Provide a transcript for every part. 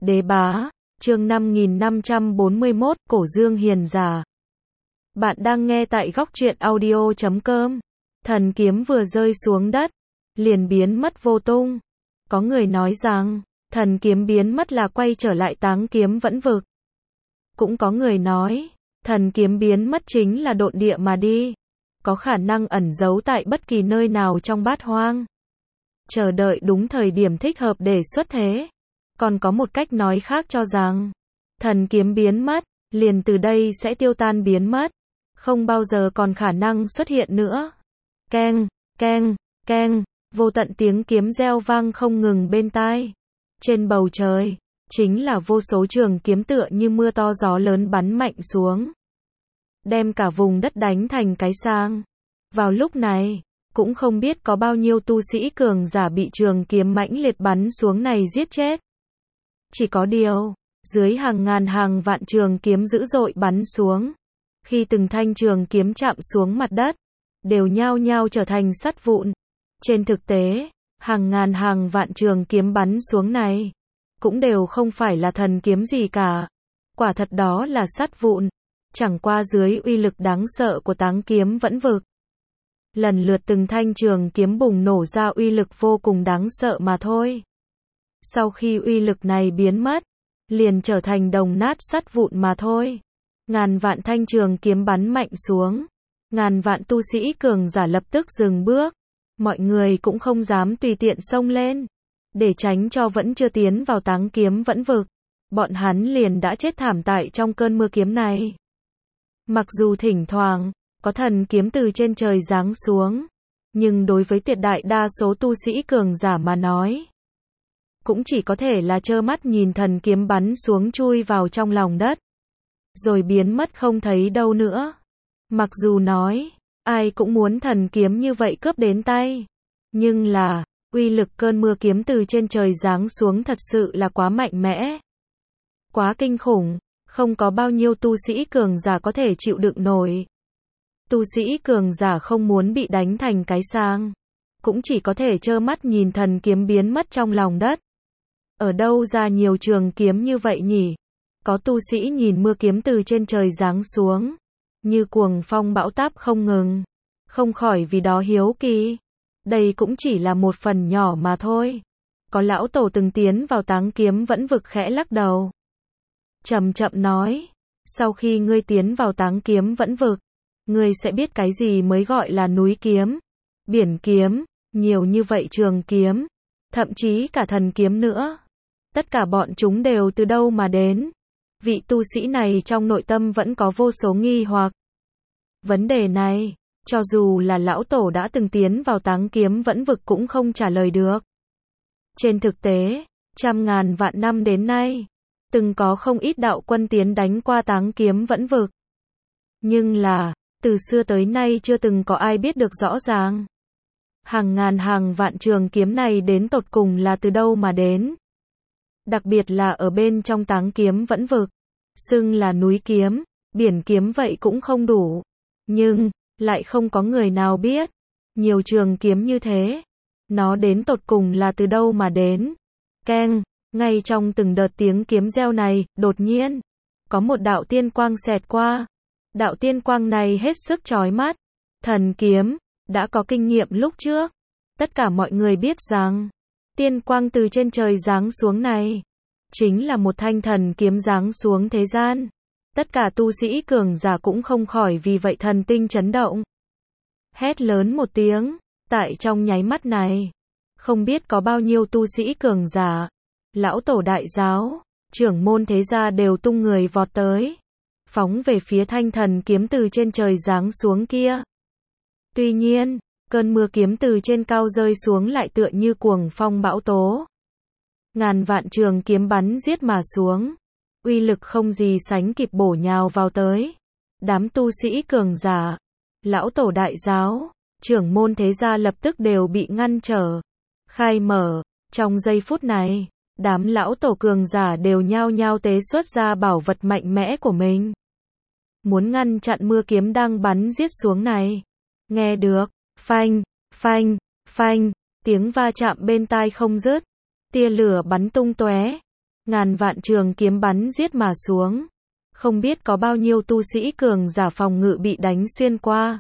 Đế bá, chương 5541, Cổ Dương Hiền Giả. Bạn đang nghe tại góc truyện audio.com. Thần kiếm vừa rơi xuống đất, liền biến mất vô tung. Có người nói rằng, thần kiếm biến mất là quay trở lại Táng Kiếm Vẫn Vực. Cũng có người nói, thần kiếm biến mất chính là độn địa mà đi. Có khả năng ẩn giấu tại bất kỳ nơi nào trong bát hoang. Chờ đợi đúng thời điểm thích hợp để xuất thế. Còn có một cách nói khác cho rằng, thần kiếm biến mất, liền từ đây sẽ tiêu tan biến mất. Không bao giờ còn khả năng xuất hiện nữa. Keng, keng, keng, vô tận tiếng kiếm reo vang không ngừng bên tai. Trên bầu trời, chính là vô số trường kiếm tựa như mưa to gió lớn bắn mạnh xuống. Đem cả vùng đất đánh thành cái sang. Vào lúc này, cũng không biết có bao nhiêu tu sĩ cường giả bị trường kiếm mãnh liệt bắn xuống này giết chết. Chỉ có điều, dưới hàng ngàn hàng vạn trường kiếm dữ dội bắn xuống, khi từng thanh trường kiếm chạm xuống mặt đất, đều nhao nhao trở thành sắt vụn. Trên thực tế, hàng ngàn hàng vạn trường kiếm bắn xuống này, cũng đều không phải là thần kiếm gì cả. Quả thật đó là sắt vụn, chẳng qua dưới uy lực đáng sợ của Táng Kiếm Vẫn Vực. Lần lượt từng thanh trường kiếm bùng nổ ra uy lực vô cùng đáng sợ mà thôi. Sau khi uy lực này biến mất, liền trở thành đồng nát sắt vụn mà thôi. Ngàn vạn thanh trường kiếm bắn mạnh xuống. Ngàn vạn tu sĩ cường giả lập tức dừng bước. Mọi người cũng không dám tùy tiện xông lên. Để tránh cho vẫn chưa tiến vào Táng Kiếm Vẫn Vực. Bọn hắn liền đã chết thảm tại trong cơn mưa kiếm này. Mặc dù thỉnh thoảng, có thần kiếm từ trên trời giáng xuống. Nhưng đối với tuyệt đại đa số tu sĩ cường giả mà nói, cũng chỉ có thể là trơ mắt nhìn thần kiếm bắn xuống chui vào trong lòng đất. Rồi biến mất không thấy đâu nữa. Mặc dù nói, ai cũng muốn thần kiếm như vậy cướp đến tay. Nhưng là, uy lực cơn mưa kiếm từ trên trời giáng xuống thật sự là quá mạnh mẽ. Quá kinh khủng, không có bao nhiêu tu sĩ cường giả có thể chịu đựng nổi. Tu sĩ cường giả không muốn bị đánh thành cái sang, cũng chỉ có thể trơ mắt nhìn thần kiếm biến mất trong lòng đất. Ở đâu ra nhiều trường kiếm như vậy nhỉ? Có tu sĩ nhìn mưa kiếm từ trên trời giáng xuống, như cuồng phong bão táp không ngừng, không khỏi vì đó hiếu kỳ. Đây cũng chỉ là một phần nhỏ mà thôi. Có lão tổ từng tiến vào Táng Kiếm Vẫn Vực khẽ lắc đầu, chậm chậm nói, sau khi ngươi tiến vào Táng Kiếm Vẫn Vực, ngươi sẽ biết cái gì mới gọi là núi kiếm, biển kiếm, nhiều như vậy trường kiếm, thậm chí cả thần kiếm nữa. Tất cả bọn chúng đều từ đâu mà đến? Vị tu sĩ này trong nội tâm vẫn có vô số nghi hoặc. Vấn đề này, cho dù là lão tổ đã từng tiến vào Táng Kiếm Vẫn Vực cũng không trả lời được. Trên thực tế, trăm ngàn vạn năm đến nay, từng có không ít đạo quân tiến đánh qua Táng Kiếm Vẫn Vực. Nhưng là, từ xưa tới nay chưa từng có ai biết được rõ ràng. Hàng ngàn hàng vạn trường kiếm này đến tột cùng là từ đâu mà đến. Đặc biệt là ở bên trong Táng Kiếm Vẫn Vực, xưng là núi kiếm, biển kiếm vậy cũng không đủ. Nhưng, lại không có người nào biết, nhiều trường kiếm như thế, nó đến tột cùng là từ đâu mà đến. Keng, ngay trong từng đợt tiếng kiếm reo này, đột nhiên, có một đạo tiên quang xẹt qua. Đạo tiên quang này hết sức chói mắt. Thần kiếm, đã có kinh nghiệm lúc trước. Tất cả mọi người biết rằng, tiên quang từ trên trời giáng xuống này, chính là một thanh thần kiếm giáng xuống thế gian. Tất cả tu sĩ cường giả cũng không khỏi vì vậy thần tinh chấn động. Hét lớn một tiếng, tại trong nháy mắt này, không biết có bao nhiêu tu sĩ cường giả, lão tổ đại giáo, trưởng môn thế gia đều tung người vọt tới, phóng về phía thanh thần kiếm từ trên trời giáng xuống kia. Tuy nhiên, cơn mưa kiếm từ trên cao rơi xuống lại tựa như cuồng phong bão tố. Ngàn vạn trường kiếm bắn giết mà xuống, uy lực không gì sánh kịp bổ nhào vào tới. Đám tu sĩ cường giả, lão tổ đại giáo, trưởng môn thế gia lập tức đều bị ngăn trở, khai mở. Trong giây phút này, đám lão tổ cường giả đều nhao nhao tế xuất ra bảo vật mạnh mẽ của mình, muốn ngăn chặn mưa kiếm đang bắn giết xuống này. Nghe được, phanh, phanh, phanh, tiếng va chạm bên tai không dứt, tia lửa bắn tung tóe. ngàn vạn trường kiếm bắn giết mà xuống. Không biết có bao nhiêu tu sĩ cường giả phòng ngự bị đánh xuyên qua.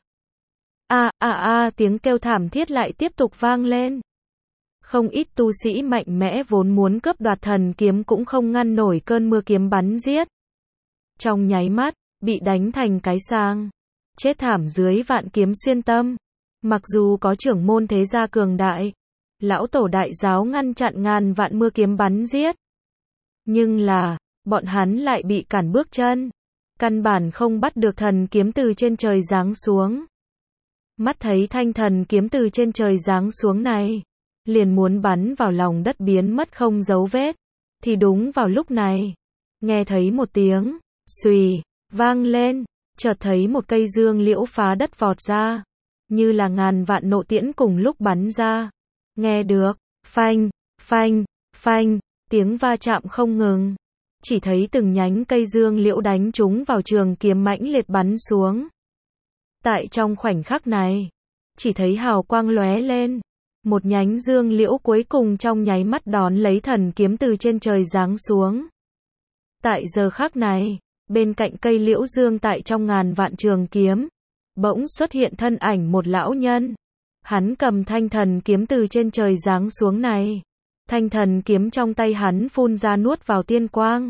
Tiếng kêu thảm thiết lại tiếp tục vang lên. Không ít tu sĩ mạnh mẽ vốn muốn cướp đoạt thần kiếm cũng không ngăn nổi cơn mưa kiếm bắn giết. Trong nháy mắt, bị đánh thành cái sang. Chết thảm dưới vạn kiếm xuyên tâm. Mặc dù có trưởng môn thế gia cường đại, lão tổ đại giáo ngăn chặn ngàn vạn mưa kiếm bắn giết. Nhưng là, bọn hắn lại bị cản bước chân. Căn bản không bắt được thần kiếm từ trên trời giáng xuống. Mắt thấy thanh thần kiếm từ trên trời giáng xuống này, liền muốn bắn vào lòng đất biến mất không dấu vết. Thì đúng vào lúc này, nghe thấy một tiếng xùy vang lên, chợt thấy một cây dương liễu phá đất vọt ra, như là ngàn vạn nộ tiễn cùng lúc bắn ra. Nghe được phanh, phanh, phanh, tiếng va chạm không ngừng. Chỉ thấy từng nhánh cây dương liễu đánh trúng vào trường kiếm mãnh liệt bắn xuống. Tại trong khoảnh khắc này, chỉ thấy hào quang lóe lên, một nhánh dương liễu cuối cùng trong nháy mắt đón lấy thần kiếm từ trên trời giáng xuống. Tại giờ khắc này, bên cạnh cây liễu dương tại trong ngàn vạn trường kiếm, bỗng xuất hiện thân ảnh một lão nhân. Hắn cầm thanh thần kiếm từ trên trời giáng xuống này. Thanh thần kiếm trong tay hắn phun ra nuốt vào tiên quang.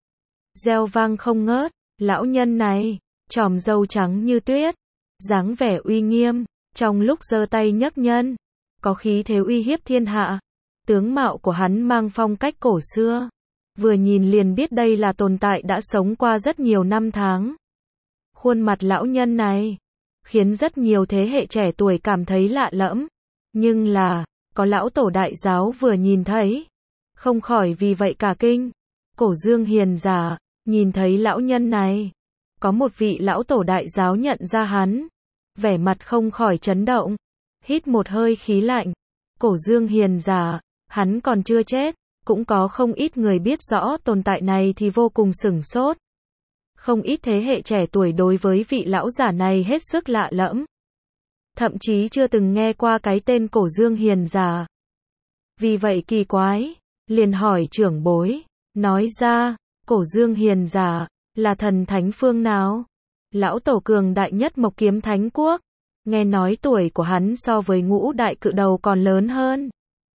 Reo vang không ngớt, lão nhân này, chòm râu trắng như tuyết, dáng vẻ uy nghiêm, trong lúc giơ tay nhấc nhân, có khí thế uy hiếp thiên hạ. Tướng mạo của hắn mang phong cách cổ xưa, vừa nhìn liền biết đây là tồn tại đã sống qua rất nhiều năm tháng. Khuôn mặt lão nhân này, khiến rất nhiều thế hệ trẻ tuổi cảm thấy lạ lẫm. Nhưng là, có lão tổ đại giáo vừa nhìn thấy, không khỏi vì vậy cả kinh. Cổ Dương hiền giả, nhìn thấy lão nhân này, có một vị lão tổ đại giáo nhận ra hắn, vẻ mặt không khỏi chấn động, hít một hơi khí lạnh. Cổ Dương hiền giả, hắn còn chưa chết, cũng có không ít người biết rõ tồn tại này thì vô cùng sửng sốt. Không ít thế hệ trẻ tuổi đối với vị lão giả này hết sức lạ lẫm. Thậm chí chưa từng nghe qua cái tên Cổ Dương hiền giả. Vì vậy kỳ quái, liền hỏi trưởng bối, nói ra, Cổ Dương hiền giả, là thần thánh phương nào? Lão tổ cường đại nhất Mộc Kiếm Thánh Quốc, nghe nói tuổi của hắn so với Ngũ Đại Cự Đầu còn lớn hơn.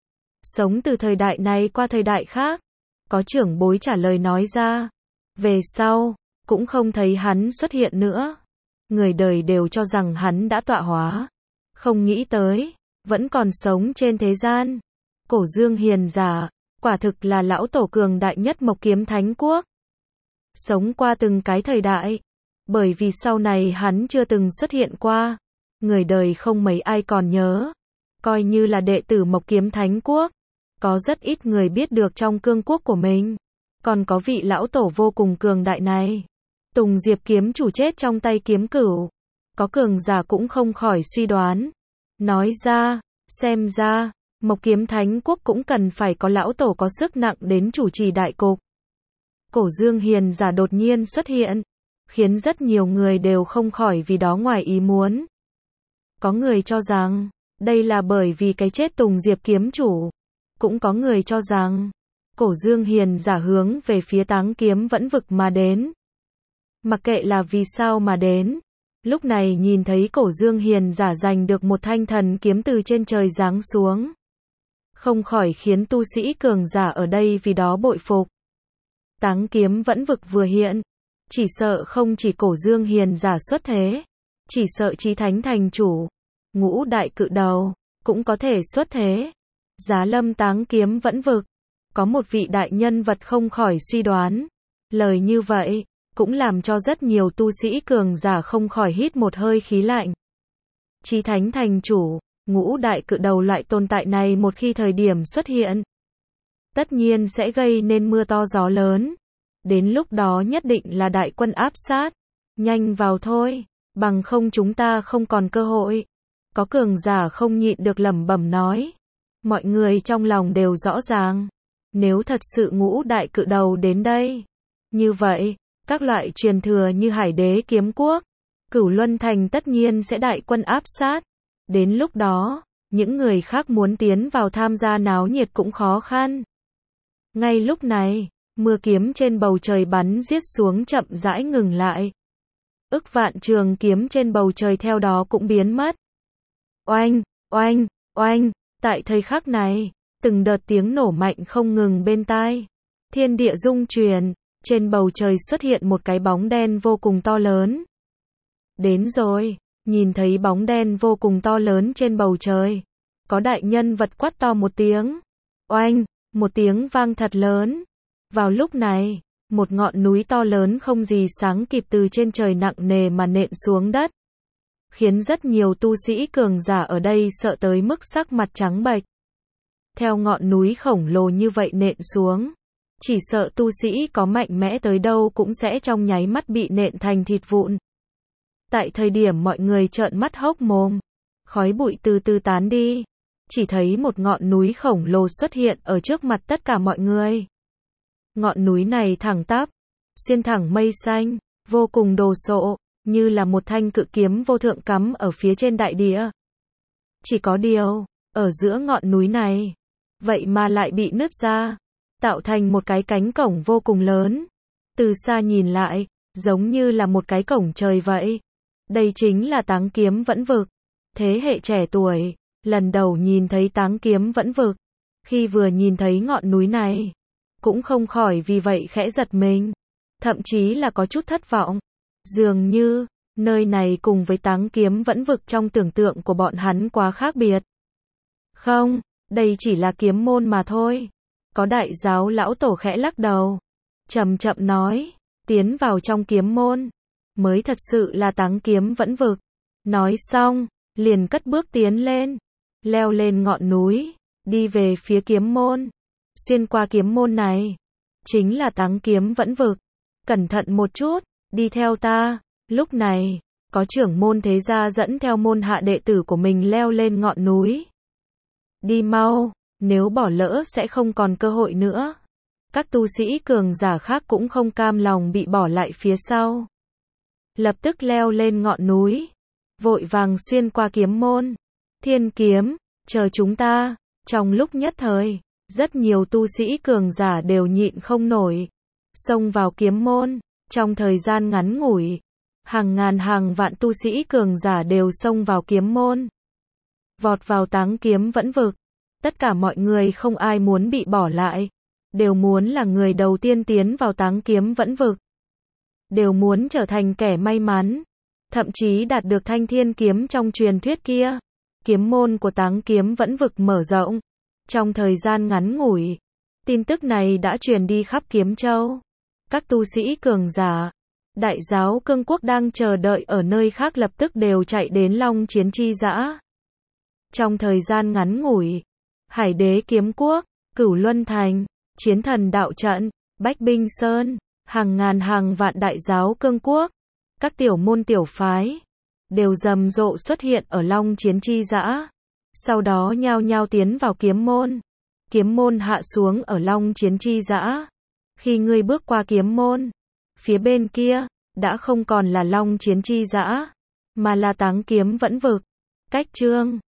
Sống từ thời đại này qua thời đại khác, có trưởng bối trả lời nói ra. Về sau, cũng không thấy hắn xuất hiện nữa. Người đời đều cho rằng hắn đã tọa hóa. Không nghĩ tới, vẫn còn sống trên thế gian. Cổ Dương hiền giả, quả thực là lão tổ cường đại nhất Mộc Kiếm Thánh Quốc. Sống qua từng cái thời đại. Bởi vì sau này hắn chưa từng xuất hiện qua. Người đời không mấy ai còn nhớ. Coi như là đệ tử Mộc Kiếm Thánh Quốc. Có rất ít người biết được trong cương quốc của mình. Còn có vị lão tổ vô cùng cường đại này. Tùng Diệp kiếm chủ chết trong tay kiếm cửu. Có cường giả cũng không khỏi suy đoán. Nói ra, xem ra, Mộc Kiếm Thánh Quốc cũng cần phải có lão tổ có sức nặng đến chủ trì đại cục. Cổ Dương hiền giả đột nhiên xuất hiện, khiến rất nhiều người đều không khỏi vì đó ngoài ý muốn. Có người cho rằng, đây là bởi vì cái chết Tùng Diệp kiếm chủ. Cũng có người cho rằng, Cổ Dương hiền giả hướng về phía Táng Kiếm Vẫn Vực mà đến. Mặc kệ là vì sao mà đến, lúc này nhìn thấy Cổ Dương hiền giả giành được một thanh thần kiếm từ trên trời giáng xuống, không khỏi khiến tu sĩ cường giả ở đây vì đó bội phục. Táng Kiếm Vẫn Vực vừa hiện, chỉ sợ không chỉ Cổ Dương hiền giả xuất thế, chỉ sợ Chí Thánh thành chủ, Ngũ Đại Cự Đầu cũng có thể xuất thế. Giá lâm Táng Kiếm Vẫn Vực, có một vị đại nhân vật không khỏi suy đoán. Lời như vậy, cũng làm cho rất nhiều tu sĩ cường giả không khỏi hít một hơi khí lạnh. Chí Thánh thành chủ, Ngũ Đại Cự Đầu loại tồn tại này một khi thời điểm xuất hiện, tất nhiên sẽ gây nên mưa to gió lớn. Đến lúc đó nhất định là đại quân áp sát. Nhanh vào thôi, bằng không chúng ta không còn cơ hội. Có cường giả không nhịn được lẩm bẩm nói. Mọi người trong lòng đều rõ ràng. Nếu thật sự Ngũ Đại Cự Đầu đến đây, như vậy, các loại truyền thừa như Hải Đế Kiếm Quốc, Cửu Luân Thành tất nhiên sẽ đại quân áp sát. Đến lúc đó, những người khác muốn tiến vào tham gia náo nhiệt cũng khó khăn. Ngay lúc này, Mưa kiếm trên bầu trời bắn giết xuống chậm rãi ngừng lại. Ức vạn trường kiếm trên bầu trời theo đó cũng biến mất. Oanh, oanh, oanh, tại thời khắc này, từng đợt tiếng nổ mạnh không ngừng bên tai. Thiên địa rung chuyển, trên bầu trời xuất hiện một cái bóng đen vô cùng to lớn. Đến rồi, nhìn thấy bóng đen vô cùng to lớn trên bầu trời. Có đại nhân vật quát to một tiếng. Oanh, một tiếng vang thật lớn. Vào lúc này, một ngọn núi to lớn không gì sánh kịp từ trên trời nặng nề mà nện xuống đất. Khiến rất nhiều tu sĩ cường giả ở đây sợ tới mức sắc mặt trắng bệch. Theo ngọn núi khổng lồ như vậy nện xuống, chỉ sợ tu sĩ có mạnh mẽ tới đâu cũng sẽ trong nháy mắt bị nện thành thịt vụn. Tại thời điểm mọi người trợn mắt hốc mồm, khói bụi từ từ tán đi, chỉ thấy một ngọn núi khổng lồ xuất hiện ở trước mặt tất cả mọi người. Ngọn núi này thẳng tắp, xuyên thẳng mây xanh, vô cùng đồ sộ, như là một thanh cự kiếm vô thượng cắm ở phía trên đại địa. Chỉ có điều, ở giữa ngọn núi này, vậy mà lại bị nứt ra, tạo thành một cái cánh cổng vô cùng lớn. Từ xa nhìn lại, giống như là một cái cổng trời vậy. Đây chính là Táng Kiếm Vẫn Vực. Thế hệ trẻ tuổi, lần đầu nhìn thấy Táng Kiếm Vẫn Vực. Khi vừa nhìn thấy ngọn núi này, cũng không khỏi vì vậy khẽ giật mình. Thậm chí là có chút thất vọng. Dường như, nơi này cùng với Táng Kiếm Vẫn Vực trong tưởng tượng của bọn hắn quá khác biệt. Không, đây chỉ là kiếm môn mà thôi. Có đại giáo lão tổ khẽ lắc đầu, chậm chậm nói, tiến vào trong kiếm môn, mới thật sự là Táng Kiếm Vẫn Vực. Nói xong, liền cất bước tiến lên, leo lên ngọn núi, đi về phía kiếm môn. Xuyên qua kiếm môn này, chính là Táng Kiếm Vẫn Vực. Cẩn thận một chút, đi theo ta. Lúc này, có trưởng môn thế gia dẫn theo môn hạ đệ tử của mình leo lên ngọn núi. Đi mau, nếu bỏ lỡ sẽ không còn cơ hội nữa. Các tu sĩ cường giả khác cũng không cam lòng bị bỏ lại phía sau. Lập tức leo lên ngọn núi, vội vàng xuyên qua kiếm môn. Thiên kiếm, chờ chúng ta. Trong lúc nhất thời, rất nhiều tu sĩ cường giả đều nhịn không nổi, xông vào kiếm môn. Trong thời gian ngắn ngủi, hàng ngàn hàng vạn tu sĩ cường giả đều xông vào kiếm môn, vọt vào Táng Kiếm Vẫn Vực. Tất cả mọi người không ai muốn bị bỏ lại, đều muốn là người đầu tiên tiến vào Táng Kiếm Vẫn Vực, đều muốn trở thành kẻ may mắn, thậm chí đạt được thanh thiên kiếm trong truyền thuyết kia. Kiếm môn của Táng Kiếm Vẫn Vực mở rộng. Trong thời gian ngắn ngủi, tin tức này đã truyền đi khắp Kiếm Châu. Các tu sĩ cường giả, đại giáo Cương Quốc đang chờ đợi ở nơi khác lập tức đều chạy đến Long Chiến Chi Dã. Trong thời gian ngắn ngủi, Hải Đế Kiếm Quốc, Cửu Luân Thành, Chiến Thần Đạo Trận, Bách Binh Sơn, hàng ngàn hàng vạn đại giáo Cương Quốc, các tiểu môn tiểu phái, đều rầm rộ xuất hiện ở Long Chiến Chi Dã. Sau đó nhao nhao tiến vào kiếm môn. Kiếm môn hạ xuống ở Long Chiến Chi Dã. Khi ngươi bước qua kiếm môn, phía bên kia, đã không còn là Long Chiến Chi Dã, mà là Táng Kiếm Vẫn Vực. Cách chương